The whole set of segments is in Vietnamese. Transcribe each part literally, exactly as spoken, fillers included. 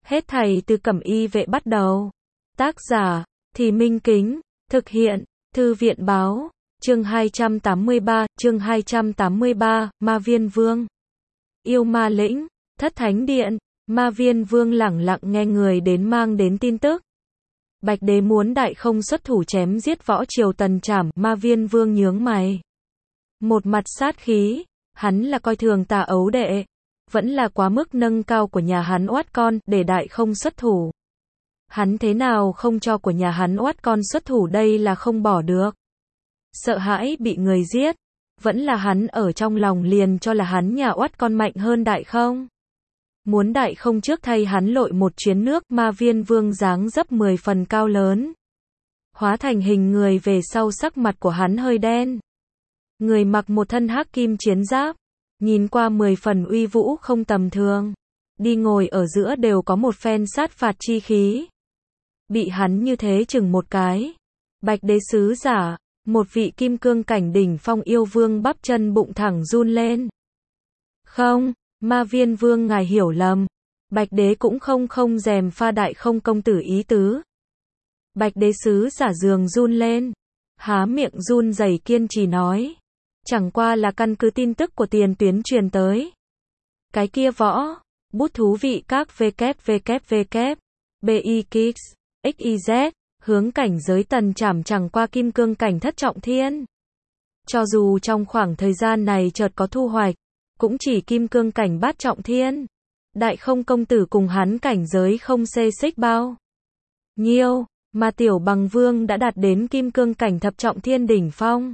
Hết thảy từ Cẩm Y Vệ bắt đầu. Tác giả, Thì Minh Kính, thực hiện, Thư viện Báo, chương hai trăm tám mươi ba, chương hai trăm tám mươi ba, Ma Viên Vương. Yêu Ma Lĩnh, Thất Thánh Điện, Ma Viên Vương lẳng lặng nghe người đến mang đến tin tức. Bạch Đế muốn Đại Không xuất thủ chém giết Võ Triều Tần Trảm, Ma Viên Vương nhướng mày. Một mặt sát khí, hắn là coi thường Tà Ấu Đệ, vẫn là quá mức nâng cao của nhà hắn oát con, để Đại Không xuất thủ. Hắn thế nào không cho của nhà hắn oát con xuất thủ đây là không bỏ được. Sợ hãi bị người giết, vẫn là hắn ở trong lòng liền cho là hắn nhà oát con mạnh hơn Đại Không. Muốn Đại Không trước thay hắn lội một chuyến nước, Ma Viên Vương dáng dấp mười phần cao lớn. Hóa thành hình người về sau sắc mặt của hắn hơi đen. Người mặc một thân hắc kim chiến giáp, nhìn qua mười phần uy vũ không tầm thường. Đi ngồi ở giữa đều có một phen sát phạt chi khí. Bị hắn như thế chừng một cái. Bạch Đế sứ giả, một vị kim cương cảnh đỉnh phong yêu vương bắp chân bụng thẳng run lên. Không, Ma Viên Vương ngài hiểu lầm. Bạch Đế cũng không không dèm pha Đại Không công tử ý tứ. Bạch Đế sứ giả giường run lên. Há miệng run rẩy kiên trì nói. Chẳng qua là căn cứ tin tức của tiền tuyến truyền tới. Cái kia võ, bút thú vị các www, bix, xyz, hướng cảnh giới Tần Trảm chẳng qua kim cương cảnh thất trọng thiên. Cho dù trong khoảng thời gian này chợt có thu hoạch, cũng chỉ kim cương cảnh bát trọng thiên. Đại Không công tử cùng hắn cảnh giới không xê xích bao nhiêu, mà Tiểu Bằng Vương đã đạt đến kim cương cảnh thập trọng thiên đỉnh phong.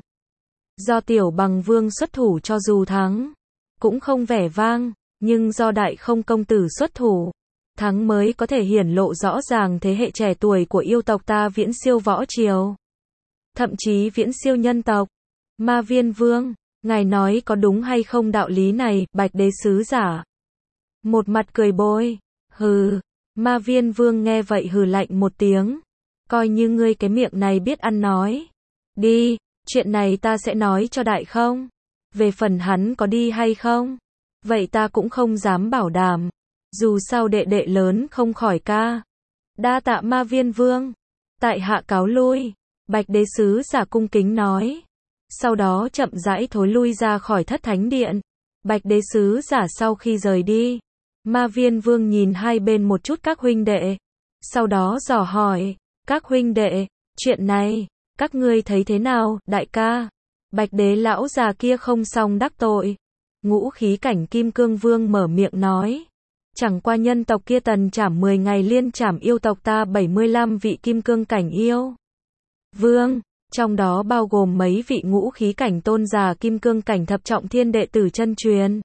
Do Tiểu Bằng Vương xuất thủ cho dù thắng, cũng không vẻ vang, nhưng do Đại Không công tử xuất thủ, thắng mới có thể hiển lộ rõ ràng thế hệ trẻ tuổi của yêu tộc ta viễn siêu Võ Triều. Thậm chí viễn siêu nhân tộc. Ma Viên Vương, ngài nói có đúng hay không đạo lý này, Bạch Đế sứ giả. Một mặt cười bôi, hừ, Ma Viên Vương nghe vậy hừ lạnh một tiếng. Coi như ngươi cái miệng này biết ăn nói. Đi, chuyện này ta sẽ nói cho Đại Không. Về phần hắn có đi hay không, vậy ta cũng không dám bảo đảm. Dù sao đệ đệ lớn không khỏi ca. Đa tạ Ma Viên Vương. Tại hạ cáo lui. Bạch Đế sứ giả cung kính nói. Sau đó chậm rãi thối lui ra khỏi Thất Thánh Điện. Bạch Đế sứ giả sau khi rời đi, Ma Viên Vương nhìn hai bên một chút các huynh đệ. Sau đó dò hỏi, các huynh đệ, chuyện này, các ngươi thấy thế nào, đại ca? Bạch Đế lão già kia không xong đắc tội. Ngũ khí cảnh Kim Cương Vương mở miệng nói. Chẳng qua nhân tộc kia Tần Trảm mười ngày liên trảm yêu tộc ta bảy mươi lăm vị kim cương cảnh yêu vương, trong đó bao gồm mấy vị ngũ khí cảnh tôn giả kim cương cảnh thập trọng thiên đệ tử chân truyền.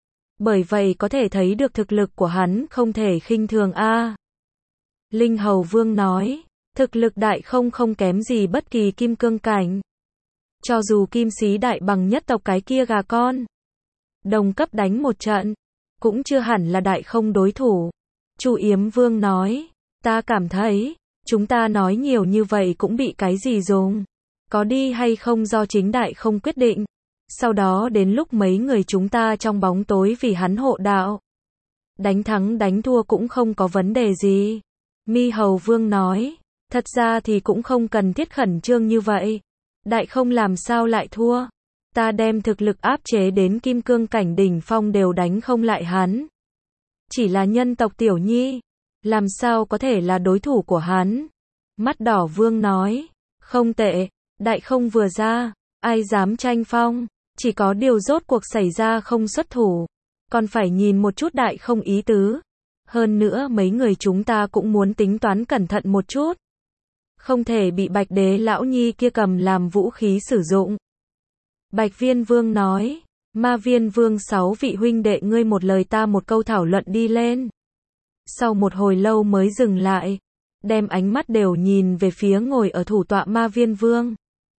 Bởi vậy có thể thấy được thực lực của hắn không thể khinh thường a. Linh Hầu Vương nói, thực lực Đại Không không kém gì bất kỳ kim cương cảnh. Cho dù kim sĩ đại bằng nhất tộc cái kia gà con, đồng cấp đánh một trận, cũng chưa hẳn là Đại Không đối thủ. Chu Yếm Vương nói, ta cảm thấy, chúng ta nói nhiều như vậy cũng bị cái gì dùng. Có đi hay không do chính Đại Không quyết định. Sau đó đến lúc mấy người chúng ta trong bóng tối vì hắn hộ đạo. Đánh thắng đánh thua cũng không có vấn đề gì. Mi Hầu Vương nói, thật ra thì cũng không cần thiết khẩn trương như vậy. Đại Không làm sao lại thua. Ta đem thực lực áp chế đến kim cương cảnh đỉnh phong đều đánh không lại hắn. Chỉ là nhân tộc Tiểu Nhi, làm sao có thể là đối thủ của hắn. Mắt Đỏ Vương nói, không tệ, Đại Không vừa ra, ai dám tranh phong, chỉ có điều rốt cuộc xảy ra không xuất thủ, còn phải nhìn một chút Đại Không ý tứ. Hơn nữa mấy người chúng ta cũng muốn tính toán cẩn thận một chút. Không thể bị Bạch Đế lão nhi kia cầm làm vũ khí sử dụng. Bạch Viên Vương nói, Ma Viên Vương sáu vị huynh đệ ngươi một lời ta một câu thảo luận đi lên. Sau một hồi lâu mới dừng lại, đem ánh mắt đều nhìn về phía ngồi ở thủ tọa Ma Viên Vương.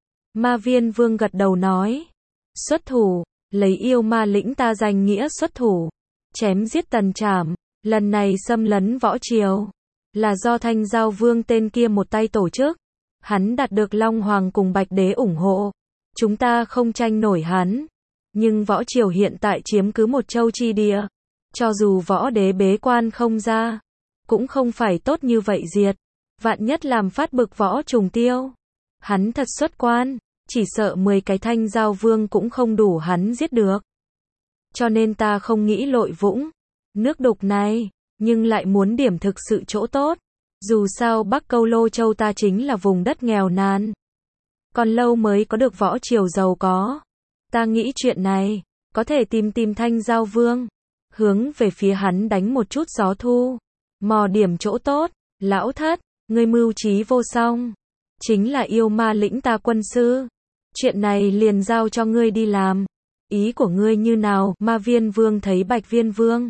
Ma Viên Vương gật đầu nói, xuất thủ, lấy yêu ma lĩnh ta danh nghĩa xuất thủ, chém giết Tần Trảm, lần này xâm lấn Võ Triều, là do Thanh Giao Vương tên kia một tay tổ chức, hắn đạt được Long Hoàng cùng Bạch Đế ủng hộ, chúng ta không tranh nổi hắn, nhưng Võ Triều hiện tại chiếm cứ một châu chi địa, cho dù Võ Đế bế quan không ra, cũng không phải tốt như vậy diệt. Vạn nhất làm phát bực Võ Trùng Tiêu. Hắn thật xuất quan, chỉ sợ mười cái Thanh Giao Vương cũng không đủ hắn giết được. Cho nên ta không nghĩ lội vũng nước đục này, nhưng lại muốn điểm thực sự chỗ tốt. Dù sao Bắc Câu Lô Châu ta chính là vùng đất nghèo nàn. Còn lâu mới có được võ triều giàu có. Ta nghĩ chuyện này, có thể tìm tìm Thanh Giao Vương. Hướng về phía hắn đánh một chút gió thu. Mò điểm chỗ tốt, lão thất, ngươi mưu trí vô song. Chính là yêu ma lĩnh ta quân sư. Chuyện này liền giao cho ngươi đi làm. Ý của ngươi như nào? Ma Viên Vương thấy Bạch Viên Vương.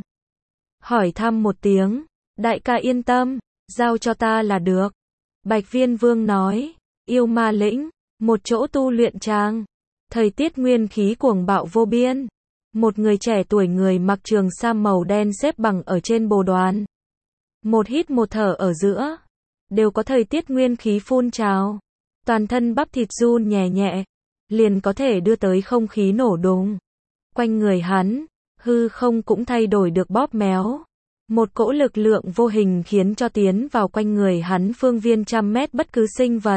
Hỏi thăm một tiếng. Đại ca yên tâm, giao cho ta là được. Bạch Viên Vương nói. Yêu ma lĩnh, một chỗ tu luyện trang. Thời tiết nguyên khí cuồng bạo vô biên. Một người trẻ tuổi người mặc trường sam màu đen xếp bằng ở trên bồ đoàn. Một hít một thở ở giữa. Đều có thời tiết nguyên khí phun trào. Toàn thân bắp thịt run nhẹ nhẹ. Liền có thể đưa tới không khí nổ đùng. Quanh người hắn, hư không cũng thay đổi được bóp méo. Một cỗ lực lượng vô hình khiến cho tiến vào quanh người hắn phương viên trăm mét bất cứ sinh vật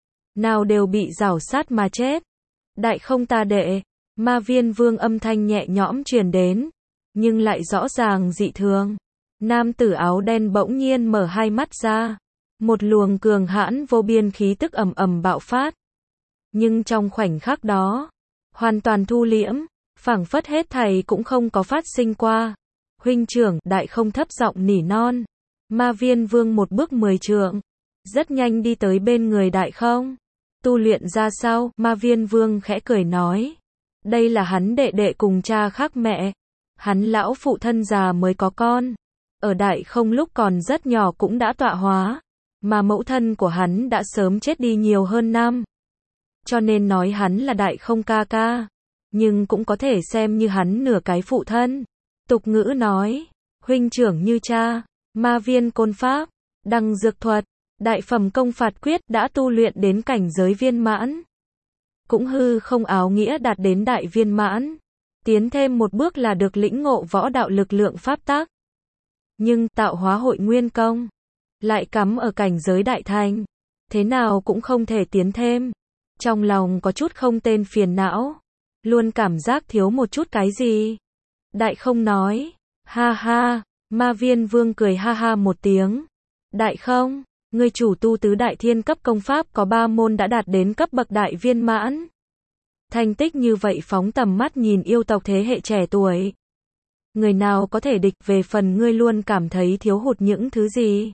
nào đều bị rảo sát mà chết. Đại không ta đệ, Ma Viên Vương âm thanh nhẹ nhõm truyền đến, nhưng lại rõ ràng dị thường. Nam tử áo đen bỗng nhiên mở hai mắt ra, một luồng cường hãn vô biên khí tức ầm ầm bạo phát. Nhưng trong khoảnh khắc đó, hoàn toàn thu liễm, phảng phất hết thảy cũng không có phát sinh qua. Huynh trưởng, đại không thấp giọng nỉ non. Ma Viên Vương một bước mười trượng, rất nhanh đi tới bên người đại không. Tu luyện ra sao? Ma Viên Vương khẽ cười nói. Đây là hắn đệ đệ cùng cha khác mẹ. Hắn lão phụ thân già mới có con. Ở đại không lúc còn rất nhỏ cũng đã tọa hóa. Mà mẫu thân của hắn đã sớm chết đi nhiều hơn năm. Cho nên nói hắn là đại không ca ca. Nhưng cũng có thể xem như hắn nửa cái phụ thân. Tục ngữ nói, huynh trưởng như cha, ma viên côn pháp, đăng dược thuật, đại phẩm công phạt quyết đã tu luyện đến cảnh giới viên mãn. Cũng hư không áo nghĩa đạt đến đại viên mãn. Tiến thêm một bước là được lĩnh ngộ võ đạo lực lượng pháp tắc. Nhưng tạo hóa hội nguyên công, lại cắm ở cảnh giới đại thành. Thế nào cũng không thể tiến thêm. Trong lòng có chút không tên phiền não. Luôn cảm giác thiếu một chút cái gì. Đại không nói. Ha ha. Ma Viên Vương cười ha ha một tiếng. Đại không, ngươi chủ tu tứ đại thiên cấp công pháp có ba môn đã đạt đến cấp bậc đại viên mãn. Thành tích như vậy phóng tầm mắt nhìn yêu tộc thế hệ trẻ tuổi. Người nào có thể địch, về phần ngươi luôn cảm thấy thiếu hụt những thứ gì.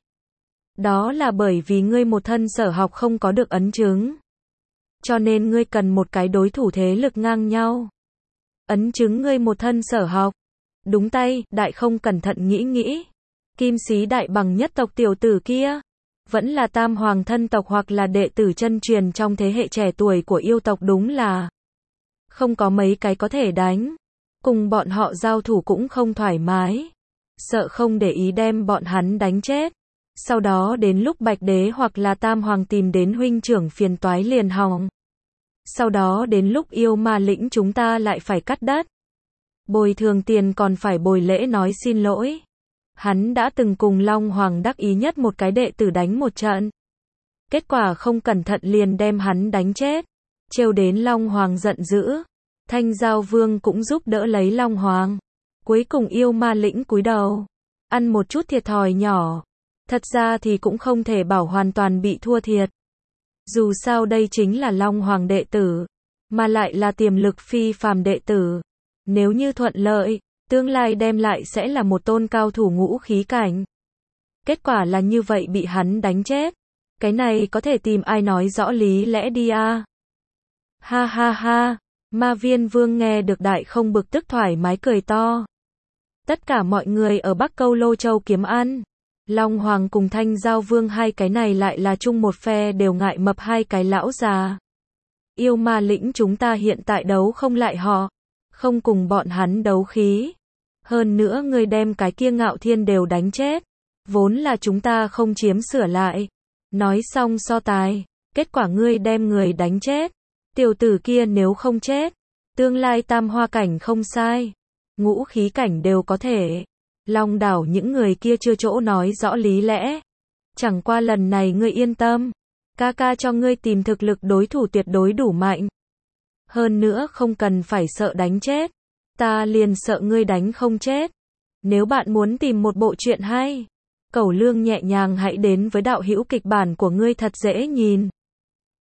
Đó là bởi vì ngươi một thân sở học không có được ấn chứng. Cho nên ngươi cần một cái đối thủ thế lực ngang nhau. Ấn chứng ngươi một thân sở học. Đúng tay, đại không cẩn thận nghĩ nghĩ. Kim sĩ đại bằng nhất tộc tiểu tử kia. Vẫn là tam hoàng thân tộc hoặc là đệ tử chân truyền trong thế hệ trẻ tuổi của yêu tộc, đúng là không có mấy cái có thể đánh. Cùng bọn họ giao thủ cũng không thoải mái. Sợ không để ý đem bọn hắn đánh chết. Sau đó đến lúc Bạch Đế hoặc là Tam Hoàng tìm đến huynh trưởng phiền toái liền hỏng. Sau đó đến lúc yêu ma lĩnh chúng ta lại phải cắt đất. Bồi thường tiền còn phải bồi lễ nói xin lỗi. Hắn đã từng cùng Long Hoàng đắc ý nhất một cái đệ tử đánh một trận. Kết quả không cẩn thận liền đem hắn đánh chết. Trêu đến Long Hoàng giận dữ. Thanh Giao Vương cũng giúp đỡ lấy Long Hoàng. Cuối cùng yêu ma lĩnh cúi đầu. Ăn một chút thiệt thòi nhỏ. Thật ra thì cũng không thể bảo hoàn toàn bị thua thiệt. Dù sao đây chính là Long Hoàng đệ tử. Mà lại là tiềm lực phi phàm đệ tử. Nếu như thuận lợi, tương lai đem lại sẽ là một tôn cao thủ ngũ khí cảnh. Kết quả là như vậy bị hắn đánh chết. Cái này có thể tìm ai nói rõ lý lẽ đi à? Ha ha ha. Ma Viên Vương nghe được đại không bực tức thoải mái cười to. Tất cả mọi người ở Bắc Câu Lô Châu kiếm ăn. Long Hoàng cùng Thanh Giao Vương hai cái này lại là chung một phe, đều ngại mập hai cái lão già. Yêu ma lĩnh chúng ta hiện tại đấu không lại họ. Không cùng bọn hắn đấu khí. Hơn nữa ngươi đem cái kia Ngạo Thiên đều đánh chết. Vốn là chúng ta không chiếm sửa lại. Nói xong so tài. Kết quả ngươi đem người đánh chết. Tiểu tử kia nếu không chết. Tương lai tam hoa cảnh không sai. Ngũ khí cảnh đều có thể. Long đảo những người kia chưa chỗ nói rõ lý lẽ. Chẳng qua lần này ngươi yên tâm. Ca ca cho ngươi tìm thực lực đối thủ tuyệt đối đủ mạnh. Hơn nữa không cần phải sợ đánh chết. Ta liền sợ ngươi đánh không chết. Nếu bạn muốn tìm một bộ truyện hay, Cẩu Lương nhẹ nhàng hãy đến với đạo hữu kịch bản của ngươi thật dễ nhìn.